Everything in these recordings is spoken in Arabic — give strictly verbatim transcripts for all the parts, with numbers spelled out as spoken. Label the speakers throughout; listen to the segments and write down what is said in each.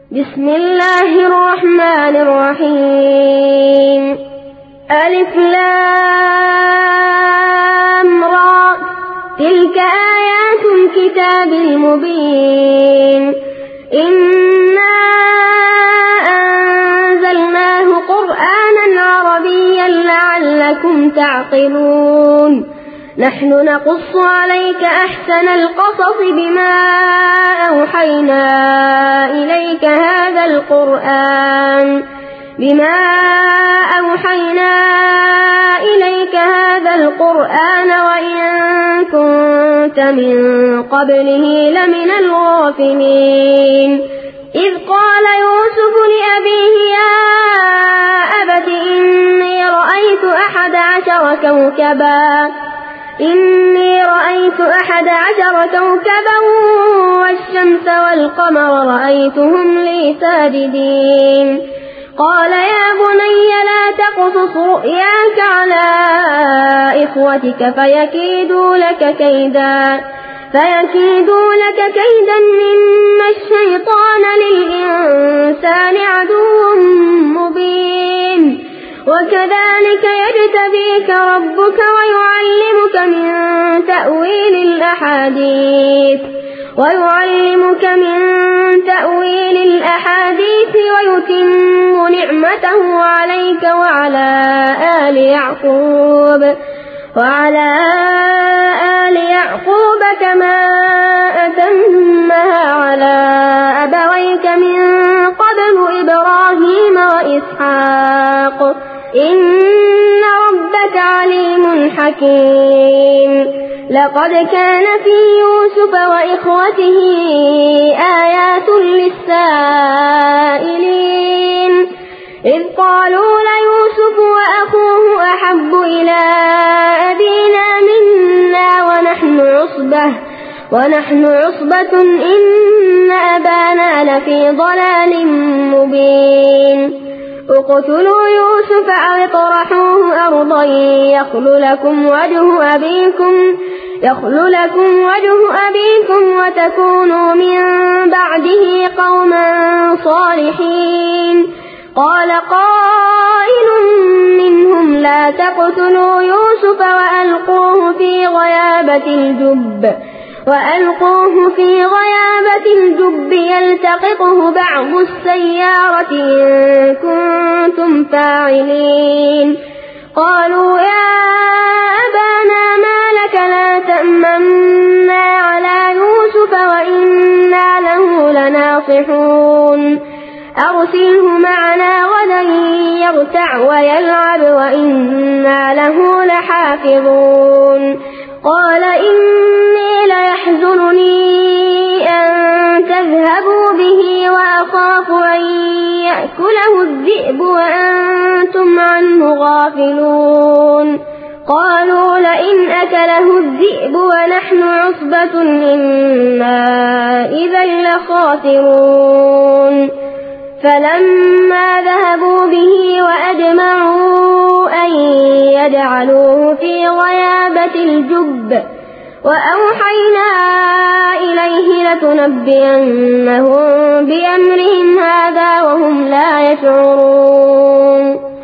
Speaker 1: بسم الله الرحمن الرحيم. ألف لام را، تلك آيات الكتاب المبين. إنا أنزلناه قرآنا عربيا لعلكم تعقلون. نحن نقص عليك أحسن القصص بما أوحينا إليك هذا القرآن بما أوحينا إليك هذا القرآن وإن كنت من قبله لمن الغافلين. إذ قال يوسف لأبيه يا أبت إني رأيت أحد عشر كوكبا إني رأيت أحد عشر كوكبا والشمس والقمر رأيتهم لي ساجدين. قال يا بني لا تقصص رؤياك على إخوتك فيكيدوا لك كيدا فيكيدوا لك كيدا إن الشيطان للإنسان عدو مبين. وكذلك يجتبيك ربك ويعلمك من تأويل الأحاديث ويعلمك من تأويل الأحاديث ويتم نعمته عليك وعلى آل يعقوب وعلى آل يعقوب كما أتمها على أبويك من قبل إبراهيم وإسحاق إن ربك عليم حكيم. لقد كان في يوسف وإخوته آيات للسائلين إذ قالوا ليوسف وأخوه أحب إلى أبينا منا ونحن عصبة ونحن عصبة إن أبانا لفي ضلال مبين. اقتلوا يوسف أو اطرحوه أرضا يخل لكم وجه أبيكم يخل لكم وجه أبيكم وتكونوا من بعده قوما صالحين. قال قائل منهم لا تقتلوا يوسف وألقوه في غيابة الجب وألقوه في غيابة الجب يلتقطه بعض السيارة إن كنتم فاعلين. قالوا يا أبانا ما لك لا تأمنا على يوسف وإنا له لناصحون. أرسله معنا غدا يرتع ويلعب وإنا له لحافظون. قال إني ليحزنني أن تذهبوا به وأخاف أن يأكله الذئب وأنتم عنه غافلون. قالوا لئن أكله الذئب ونحن عصبة إنا إذا لخاسرون. فلما ذهبوا به وأجمعوا أن يجعلوه في غيابة الجب وأوحينا إليه لتنبئنهم بأمرهم هذا وهم لا يشعرون.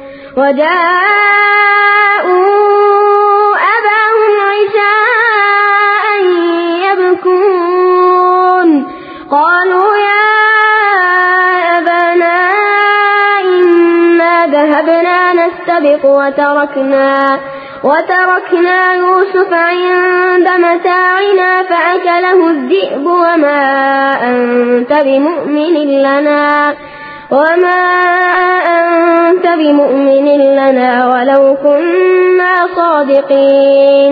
Speaker 1: وجاءوا أباهم عشاء يبكون. قالوا يا أبانا إنا ذهبنا نستبق وتركنا وتركنا يوسف عند متاعنا فأكله الذئب وما أنت بمؤمن لنا وما أنت بمؤمن لنا ولو كنا صادقين.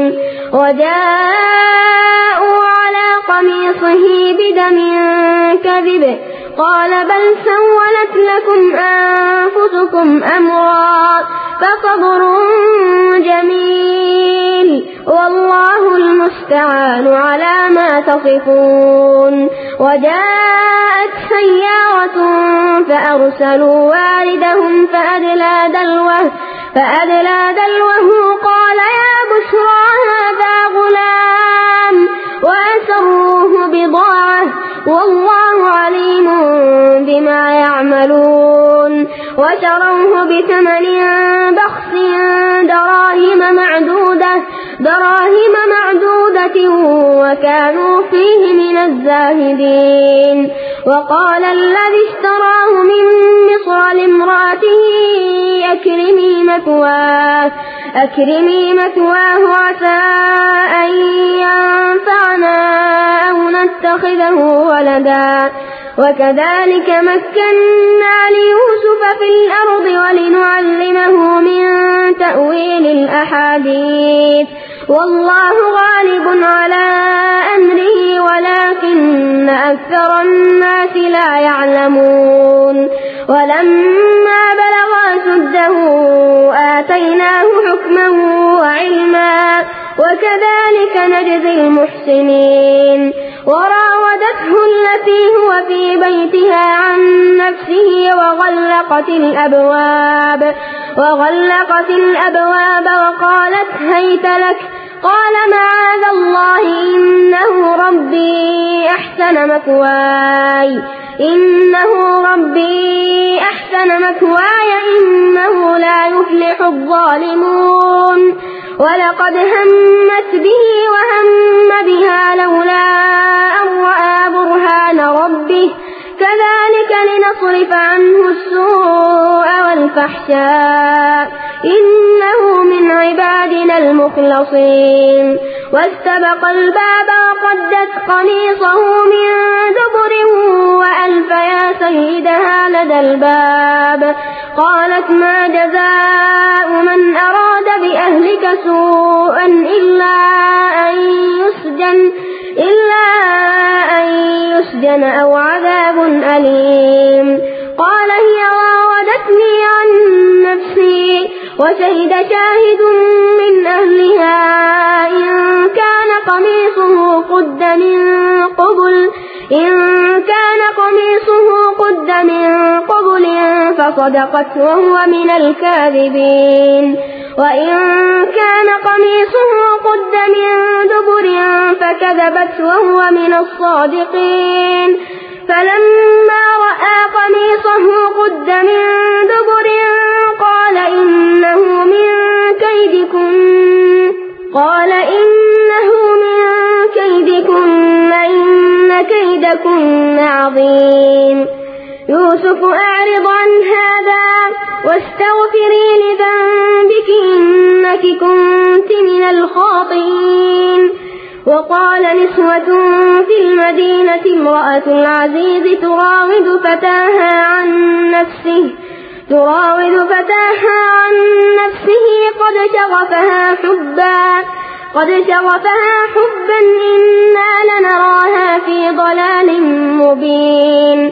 Speaker 1: وجاءوا على قميصه بدم كذب قال بل سولت لكم أنفسكم أمرا فصبر جميل والله المستعان على ما تصفون. وجاءت سيارة فأرسلوا واردهم فأدلى دلوه فأدلى دلوه قال يا بشرى هذا غلام وأسروه بضاعة والله عليم بما يعملون وشروه بثمن بخس دراهم معدودة دراهم معدودة وكانوا فيه من الزاهدين. وقال الذي اشتراه من مصر لامرأته أكرمي مثواه أكرمي مثواه عسى أن ينفعنا أو نتخذه ولدا وكذلك مكنا ليوسف في الأرض ولنعلمه من تأويل الأحاديث والله غالب على أمره ولكن أكثر الناس لا يعلمون. ولما بلغ أشده آتيناه حكما وعلما وكذلك نجزي المحسنين. وراودته التي هو في بيتها عن نفسه وغلقت الأبواب وغلقت الأبواب وقالت هيت لك قال معاذ الله إنه ربي أحسن مثواي إنه ربي أحسن مثواي إنه لا يفلح الظالمون. ولقد همت به وهم بها لولا أن رأى برهان ربه كذلك لنصرف عنه السوء والفحشاء إنه من عبادنا المخلصين. واستبق الباب وقدت قميصه من دبر وألف يا سيدها لدى الباب قالت ما جزاء من أراد بأهلك سوءا إلا أن يسجن إلا أن يسجن أو عذاب أليم. قال هي راودتني عن نفسي وشهد شاهد من أهلها إن كان قميصه قد من قبل إن كان قميصه قد من قبل فصدقت وهو من الكاذبين وإن كان قميصه قد من دبر فكذبت وهو من الصادقين. فلما رأى قميصه قد من دبر قال إنه من كيدكن قال إنه من كيدكن إن كيدكن عظيم. يوسف أعرض عن هذا واستغفري لذنبك إنك كنت من الخاطئين. وقال نسوة في المدينة امرأة العزيز تراود فتاها عن نفسه تراود فتاها عن نفسه قد شغفها حبا قد شغفها حبا إنا لنراها في ضلال مبين.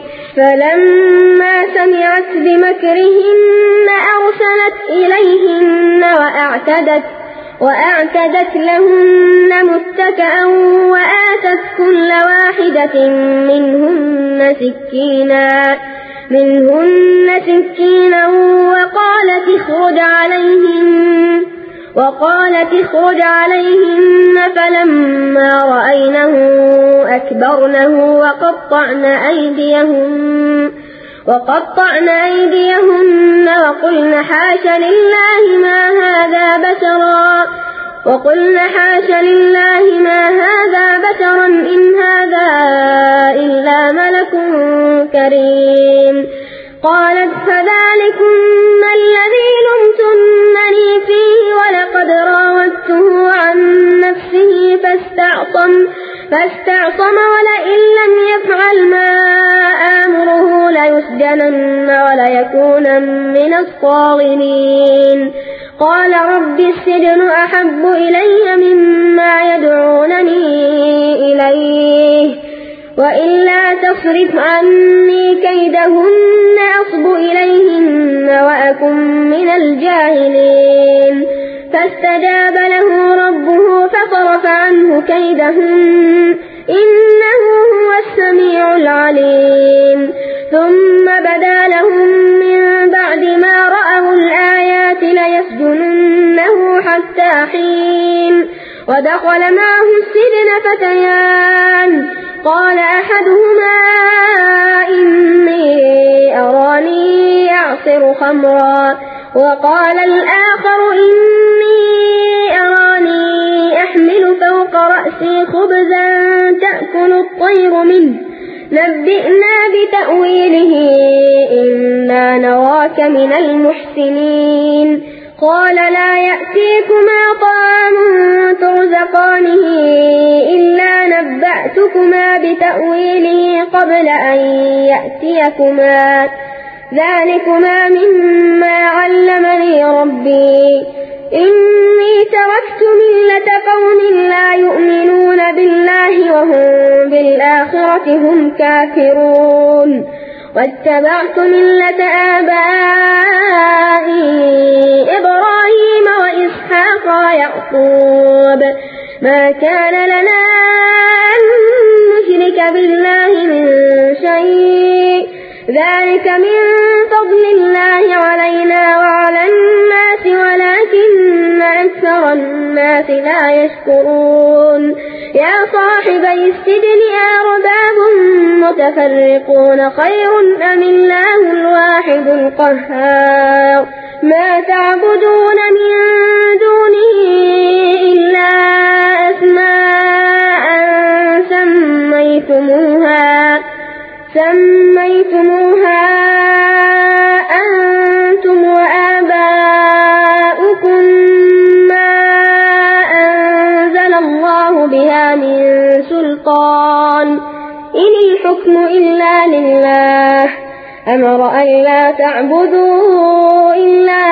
Speaker 1: فلما سمعت بمكرهن أرسلت إليهن وأعتدت وأعتدت لهن متكئا وآتت كل واحدة منهن سكينا منهن سكينا وقالت اخرج عليهن وقالت اخرج عليهن. فلما رأينه أكبرنه وقطعن أيديهن وقطعن أيديهن وقلن حاش لله ما هذا بشرا وقلن حاش لله ما هذا بشرا إن هذا إلا ملك كريم. قالت فذلكن الذي لمتنني فيه ولقد راودته عن نفسه فاستعصم فاستعصم ولئن لم يفعل ما آمره ليسجنن وليكونن من الصاغرين. قال رب السجن أحب إلي مما يدعونني إليه وإلا تصرف عني كيدهن أصب إليهن وأكن من الجاهلين. فاستجاب له ربه فصرف عنه كيدهن إنه هو السميع العليم. ثم بدا لهم من بعد ما رأوا الآيات ليسجننه حتى حين. ودخل معه السجن فتيان قال أحدهما إني أراني يعصر خمرا. وقال الآخر إني أراني أحمل فوق رأسي خبزا تأكل الطير منه نبئنا بتأويله إنا نراك من المحسنين. قال لا يأتيكما طعام ترزقانه إلا نبأتكما بتأويله قبل أن يأتيكما ذلكما مما علمني ربي إني تركت ملة قوم لا يؤمنون بالله وهم بالآخرة هم كافرون واتبعت ملة آبائي إبراهيم وإسحاق ويعقوب ما كان لنا أن نشرك بالله من شيء ذلك من فضل الله علينا وعلى الناس ولكن أكثر الناس لا يشكرون. يا صاحبي السجن أرباب متفرقون خير أم الله الواحد القهار ما تعبدون من دونه إلا أسماء سميتموها سميتموها أنتم وآباؤكم ما أنزل الله بها من سلطان إن الحكم إلا لله أمر أن لا تعبدوا إلا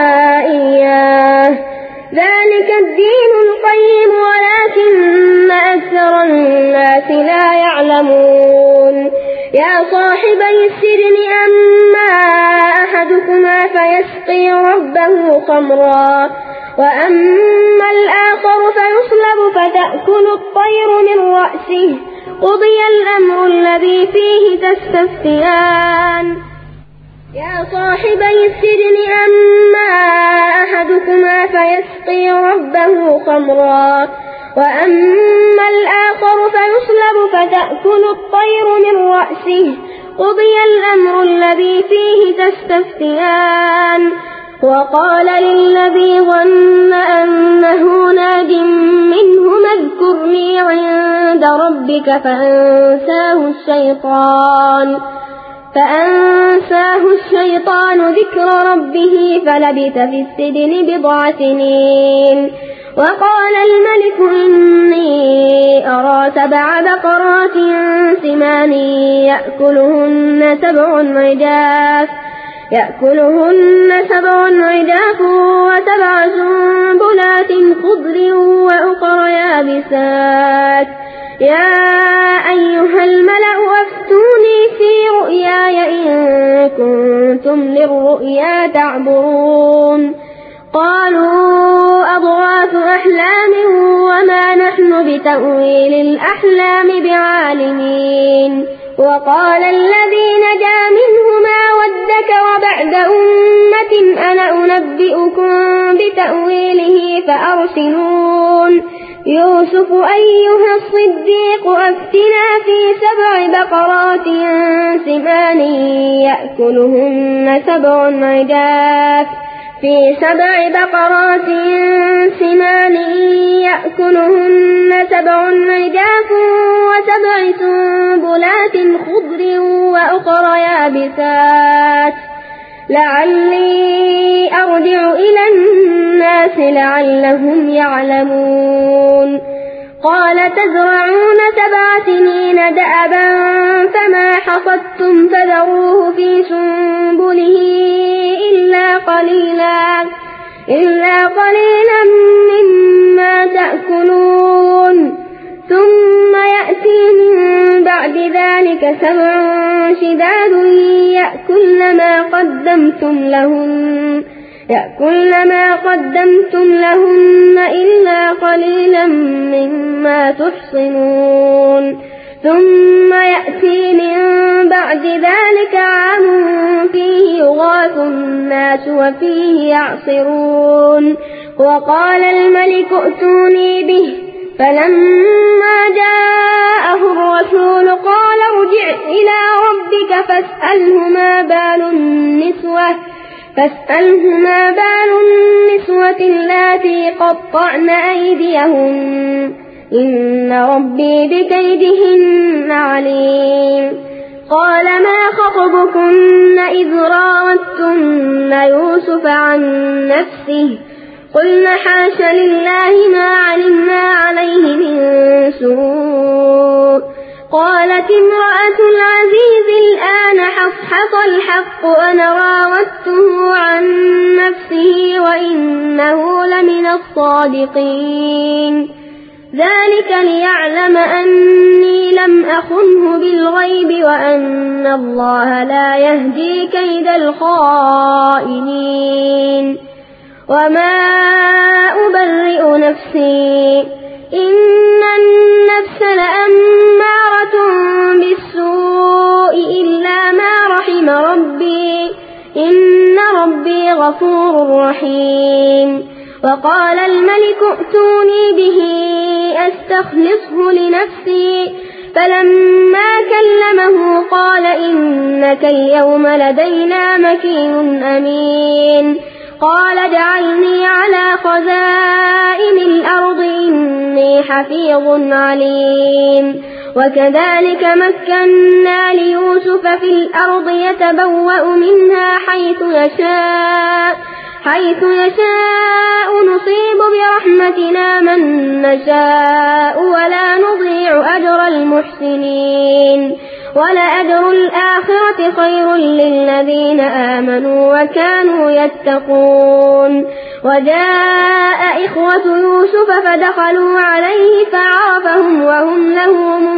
Speaker 1: إياه ذلك الدين القيم ولكن أكثر الناس لا يعلمون. يا صاحبي السجن أما أحدكما فيسقي ربه خمرا وأما الآخر فيصلب فتأكل الطير من رأسه قضي الأمر الذي فيه تستفتيان. يا صاحبي السجن أما أحدكما فيسقي ربه خمرا وأما الآخر فيصلب فتأكل الطير من رأسه قضي الأمر الذي فيه تستفتيان. وقال للذي ظن أنه ناج منه اذكرني عند ربك فأنساه الشيطان فأنساه الشيطان ذكر ربه فلبث في السجن بضع سنين. وقال الملك إني أرى سبع بقرات سمان يأكلهن سبع عجاف يأكلهن سبع عجاف وسبع سنبلات خضر وأخر يابسات. يا أيها الملأ أفتوني في رؤياي إن كنتم للرؤيا تعبرون. قالوا أضغاث أحلام وما نحن بتأويل الأحلام بعالمين. وقال الذي نجا منهما وادكر بعد أمة أنا أنبئكم بتأويله فأرسلون. يوسف أيها الصديق أفتنا في سبع بقرات سمان يأكلهن سبع عجاف في سبع بقرات سمان يأكلهن سبع عجاف وسبع سنبلات خضر وأخر يابسات لعلي أرجع إلى الناس لعلهم يعلمون. قال تزرعون سبع سنين دأبا فما حصدتم فذروه في سنبله إلا قليلا إلا قليلا مما تأكلون. ثم يأتي من بعد ذلك سبع شداد يأكلن ما قدمتم لهن يأكلن ما قدمتم لهن إلا قليلا مما تحصنون. ثم يأتي من بعد ذلك عام فيه يغاث الناس وفيه يعصرون. وقال الملك ائتوني به فلما جاءه الرسول قال ارجع إلى ربك فاسأله ما بال النسوة فاسأله ما بال النسوة اللاتي قطعن أيديهن إن ربي بكيدهن عليم. قال ما خطبكن إذ راوتن يوسف عن نفسه قلنا حاش لله ما علمنا عليه من سوء. قالت امرأة العزيز الآن حصحص الحق أنا راودته عن نفسه وإنه لمن الصادقين. ذلك ليعلم أني لم أخنه بالغيب وأن الله لا يهدي كيد الخائنين. وما أبرئ نفسي إن النفس لأمارة بالسوء إلا ما رحم ربي إن ربي غفور رحيم. وقال الملك ائتوني به أستخلصه لنفسي فلما كلمه قال إنك اليوم لدينا مكين أمين. قال اجعلني على خزائن الأرض إني حفيظ عليم. وكذلك مكنا ليوسف في الأرض يتبوأ منها حيث يشاء حيث يشاء نصيب برحمتنا من نشاء ولا نضيع أجر المحسنين. ولأجر الآخرة خير للذين آمنوا وكانوا يتقون. وجاء إخوة يوسف فدخلوا عليه فعرفهم وهم له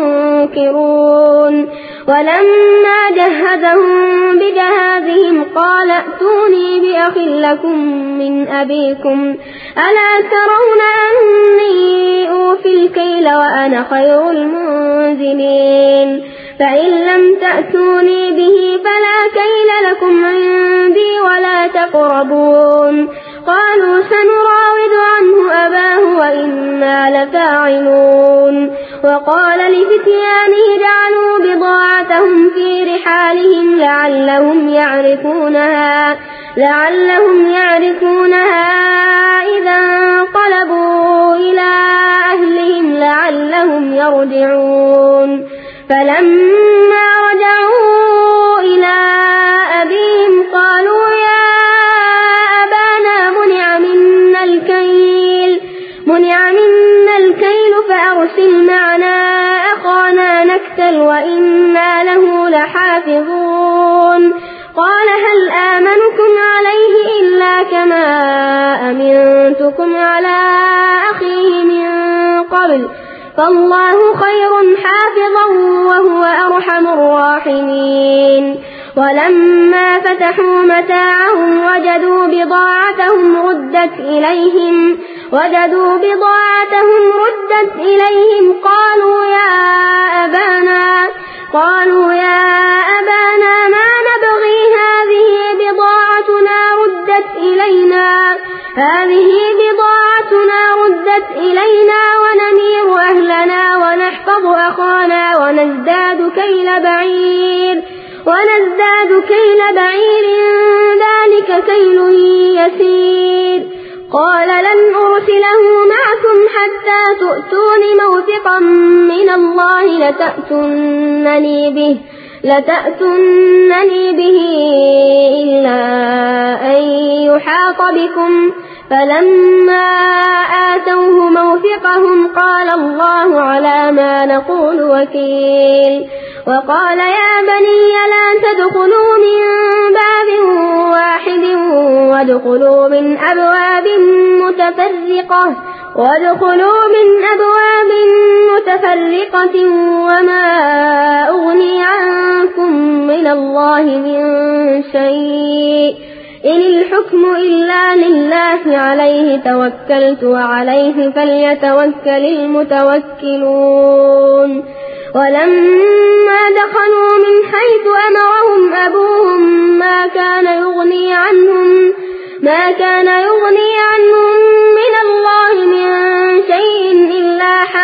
Speaker 1: منكرون. ولما جهزهم بجهازهم قال ائتوني بأخ لكم من أبيكم ألا ترون أني أوفي الكيل وأنا خير المنزلين. فإن لم تأتوني به فلا كيل لكم عندي ولا تقربون. قالوا سنراود عنه أباه وإنا لفاعلون. وقال لفتيانه جعلوا بضاعتهم في رحالهم لعلهم يعرفونها لعلهم يعرفونها إذا انقلبوا إلى أهلهم لعلهم يرجعون. فلما رجعوا إلى أبيهم قالوا يا أبانا منع منا الكيل منع منا الكيل فأرسل معنا أخانا نكتل وإنا له لحافظون. قال هل آمنكم عليه إلا كما أمنتكم على أخيه من قبل فالله خير حافظا وهو أرحم الراحمين. ولما فتحوا متاعهم وجدوا بضاعتهم ردت إليهم وجدوا بضاعتهم ردت إليهم قالوا يا أبانا قالوا يا أبانا ما نبغي هذه بضاعتنا ردت إلينا هذه بضاعتنا ردت إلينا ونمير أهلنا ونحفظ أخانا ونزداد كيل بعير ونزداد كيل بعير ذلك كيل يسير. قال لن أرسله معكم حتى تؤتون موثقا من الله لتأتونني به لتأتونني به إلا أن يحاط بكم. فلما آتوه موثقهم قال الله على ما نقول وكيل. وقال يا بني لا تدخلوا من باب واحد وادخلوا من أبواب متفرقة وادخلوا من أبواب متفرقة وما أغني عنكم من الله من شيء إن الحكم إلا لله عليه توكلت وعليه فليتوكل المتوكلون. ولما دخلوا من حيث أمرهم أبوهم ما كان يغني عنهم ما كان يغني عنهم من الله من شيء إلا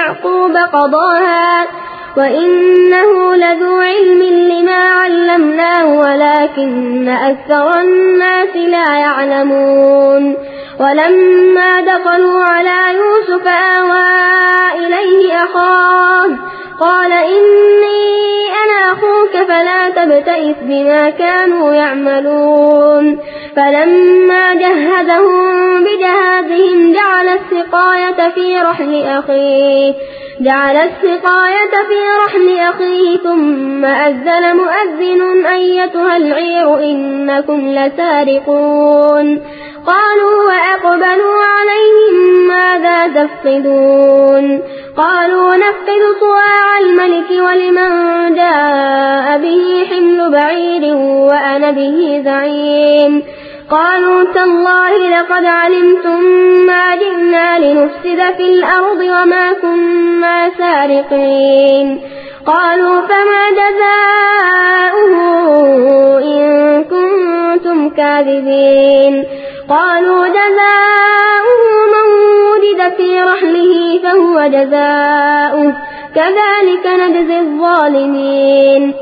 Speaker 1: يعقوب قضاها وإنه لذو علم لما علمناه ولكن أكثر الناس لا يعلمون ولما دخلوا على يوسف آوى إليه أخاه قال إني أنا أخوك فلا تبتئس بما كانوا يعملون فلما جهزهم بجهازهم جعل السقاية في رحل أخيه جعل السقاية في رحل أخيه ثم أذن مؤذن أيتها العير إنكم لسارقون قالوا وأقبلوا عليهم ماذا تفقدون قالوا نفقد صواع الملك ولمن جاء به حمل بعير وأنا به زعيم قالوا تالله لقد علمتم ما جئنا لنفسد في الأرض وما كنا سارقين قالوا فما جزاؤه إن كنتم كاذبين قالوا جزاؤه من وجد في رحله فهو جزاؤه كذلك نجزي الظالمين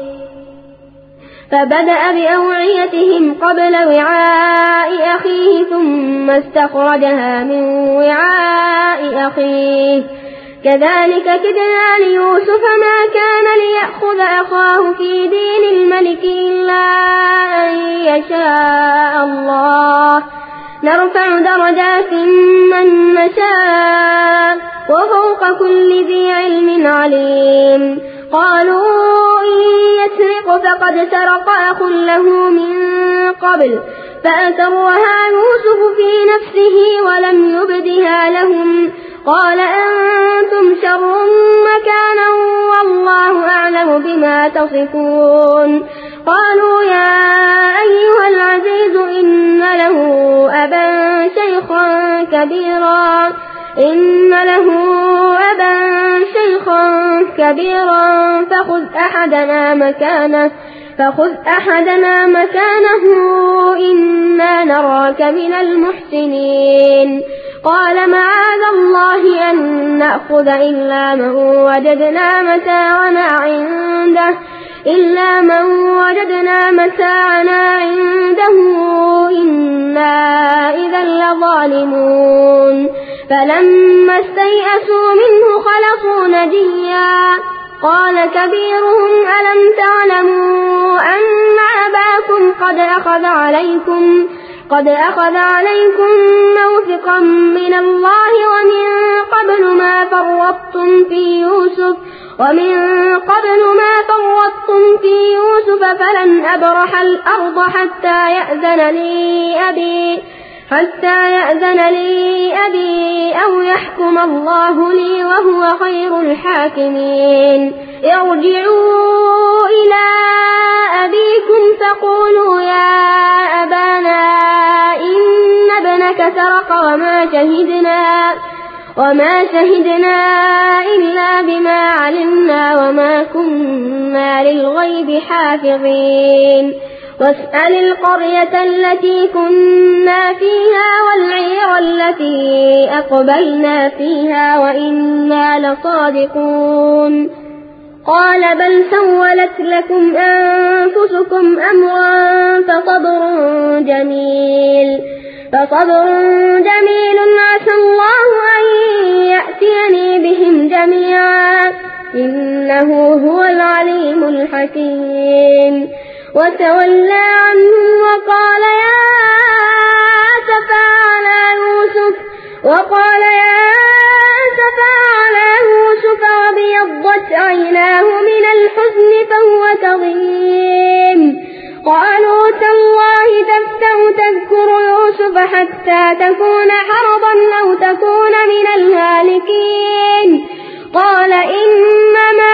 Speaker 1: فبدأ بأوعيتهم قبل وعاء أخيه ثم استخرجها من وعاء أخيه كذلك كدنا ليوسف ما كان ليأخذ أخاه في دين الملك إلا أن يشاء الله نرفع درجات من نشاء وفوق كل ذي علم عليم قالوا إن يسرق فقد سرق أخ له من قبل فأسرها يوسف في نفسه ولم يبدها لهم قال أنتم شر مكانا والله أعلم بما تصفون قالوا يا أيها العزيز إن له أبا شيخا كبيرا إن له أبا شيخا كبيرا فخذ أحدنا مكانه فخذ أحدنا مكانه إنا نراك من المحسنين قال معاذ الله أن نأخذ إلا من وجدنا متاعنا عنده إلا من وجدنا متاعنا عنده إنا إذا لظالمون فلما استيئسوا منه خلصوا نجيا قال كبيرهم ألم تعلموا أن أباكم قد أخذ عليكم قد أخذ عليكم موثقا من الله ومن قبل ما فرطتم في يوسف ومن قبل ما فرطتم في يوسف فلن أبرح الأرض حتى يأذن لي أبي حتى يأذن لي أبي أو يحكم الله لي وهو خير الحاكمين ارجعوا إلى أبيكم فقولوا يا أبانا إن ابنك سرق وما شهدنا وما شهدنا إلا بما علمنا وما كنا للغيب حافظين واسأل القرية التي كنا فيها والعير التي أقبلنا فيها وإنا لصادقون قال بل سولت لكم أنفسكم أمرا فصبر جميل فصبر جميل عسى الله أن يأتيني بهم جميعا إنه هو العليم الحكيم وتولى عنهم وقال يا أسفا على يوسف وقال يا أسفا على يوسف وابيضت عيناه من الحزن فهو كظيم قالوا تالله تفتأ تذكر يوسف حتى تكون حرضا أو تكون من الهالكين قال إنما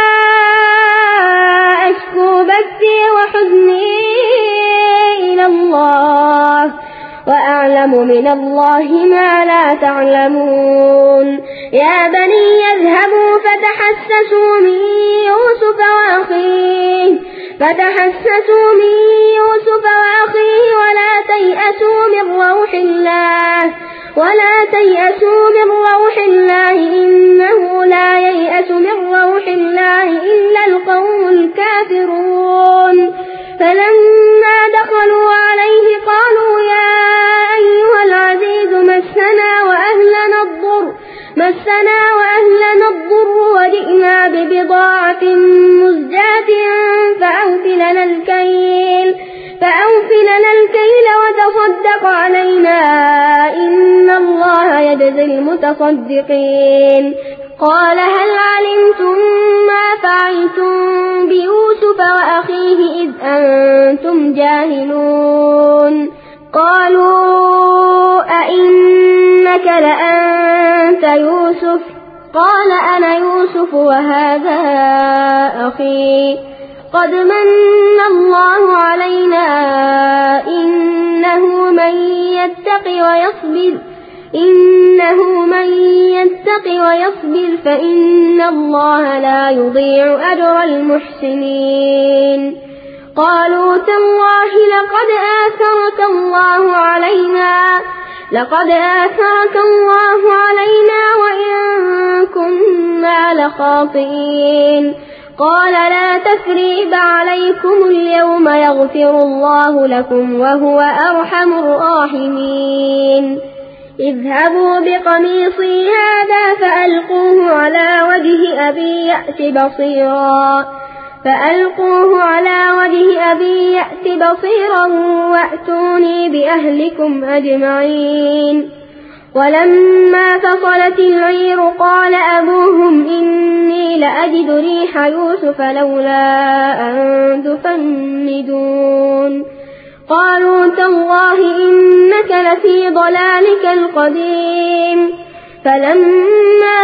Speaker 1: أشكو بثي وحزني إلى الله وأعلم من الله ما لا تعلمون يا بني اذهبوا فتحسسوا من يوسف وأخيه فتحسسوا من يوسف وأخيه ولا تيأسوا من روح الله ولا تيأسوا من روح الله إنه لا ييأس من روح الله إلا القوم الكافرون فلما دخلوا عليه قالوا يا أيها العزيز مسنا وأهلنا الضر مسنا وأهلنا الضر وجئنا ببضاعة مزجاة فأوف لنا الكيل فأوف لنا الكيل وتصدق علينا إن الله يجزي المتصدقين قال هل علمتم ما فعلتم بيوسف وأخيه إذ أنتم جاهلون قالوا أئنك لأنت يوسف قال أنا يوسف وهذا أخي قد من الله علينا إنه من يتق ويصبر إنه من يتق ويصبر فإن الله لا يضيع أجر المحسنين قالوا تالله لقد آثرك الله علينا لقد آثرك الله علينا وإن كنا لخاطئين قال لا تثريب عليكم اليوم يغفر الله لكم وهو أرحم الراحمين اذهبوا بقميصي هذا فألقوه على وجه أبي يأت بصيرا فألقوه على وجه أبي يأت بصيرا وأتوني بأهلكم أجمعين ولما فصلت العير قال أبوهم إني لأجد ريح يوسف لولا أن تفندون قالوا تالله إنك لفي ضلالك القديم فلما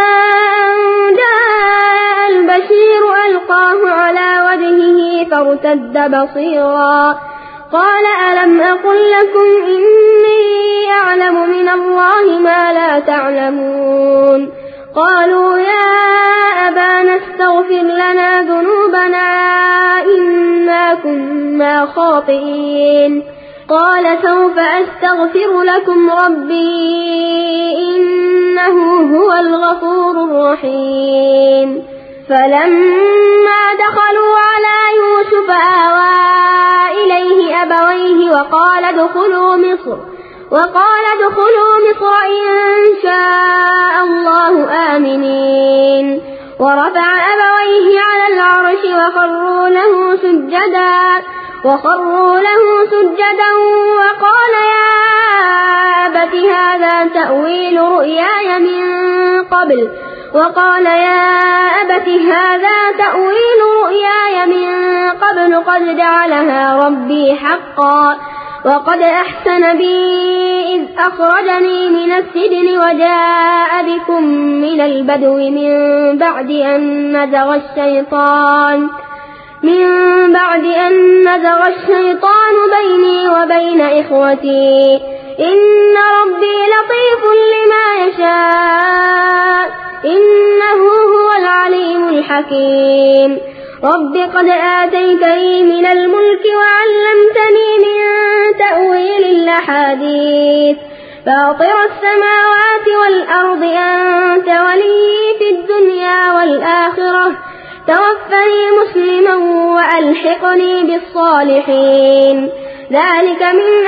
Speaker 1: جاء البشير ألقاه على وجهه فارتد بصيرا قال ألم أقل لكم إني أعلم من الله ما لا تعلمون قالوا يا أبانا استغفر لنا ذنوبنا إنا كنا خاطئين قال سوف أستغفر لكم ربي إنه هو الغفور الرحيم فلما دخلوا على يوسف آوى إليه أبويه وقال ادخلوا مصر وقال ادخلوا مصر إن شاء الله آمنين ورفع أبويه على العرش وخروا له سجدا وخروا له سجدا وقال يا أبت هذا تأويل رؤياي من قبل وقال يا أبت هذا تأويل رؤياي من قبل قد جعلها ربي حقا وقد أحسن بي إذ أخرجني من السجن وجاء بكم من البدو من بعد أن نزغ الشيطان من بعد أن نزغ الشيطان بيني وبين إخوتي إن ربي لطيف لما يشاء إنه هو العليم الحكيم رب قد آتيتني من الملك وعلمتني من تأويل الأحاديث فاطر السماوات والأرض أنت ولي في الدنيا والآخرة توفني مسلما وألحقني بالصالحين ذلك من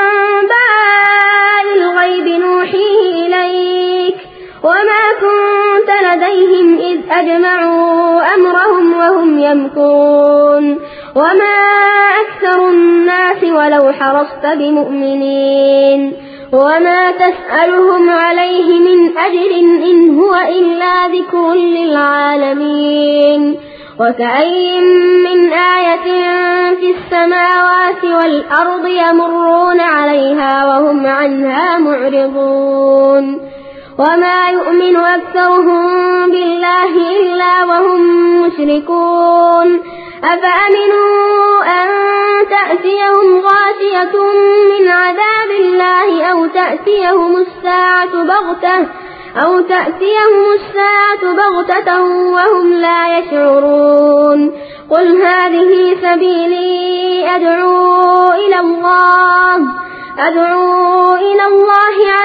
Speaker 1: أنباء الغيب نوحيه إليك وما كنت لديهم إذ أجمعوا أمرهم وهم يمكرون وما أكثر الناس ولو حرصت بمؤمنين وما تسألهم عليه من أجر إن هو إلا ذكر للعالمين وكأين من آية في السماوات والأرض يمرون عليها وهم عنها معرضون وما يؤمن أكثرهم بالله إلا وهم مشركون أفأمنوا أن تأتيهم غاشية من عذاب الله أو تأتيهم الساعة بغتة أو تأتيهم الساعة بغتة وهم لا يشعرون قل هذه سبيلي أدعو إلى الله أدعو إلى الله على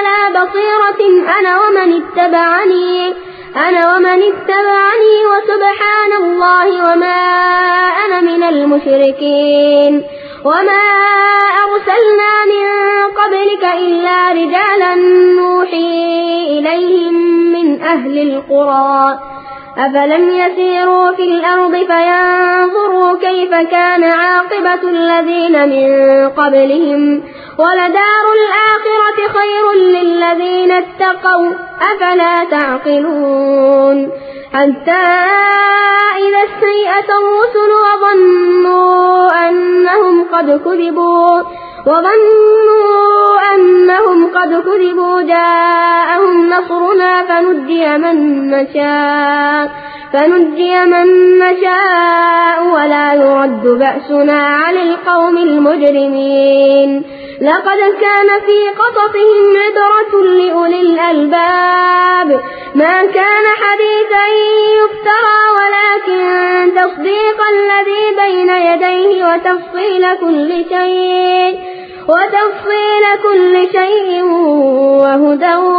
Speaker 1: بصيرة أنا ومن اتبعني أنا ومن اتبعني وسبحان الله وما أنا من المشركين وما أرسلنا من قبلك إلا رجالا نوحي إليهم من أهل القرى أفلم يسيروا في الأرض فينظروا كيف كان عاقبة الذين من قبلهم ولدار الآخرة خير للذين اتقوا أفلا تعقلون حتى إذا استيأس الرسل وظنوا أنهم قد كذبوا وظنوا أنهم قد كذبوا جاءهم نصرنا فنجي من نشاء فنجي من نشاء ولا يرد بأسنا عن القوم المجرمين لقد كان في قصصهم عبرة لأولي الألباب ما كان حديثا يفترى ولكن تصديق الذي بين يديه وتفصيل كل شيء وتفصيل كل شيء وهدى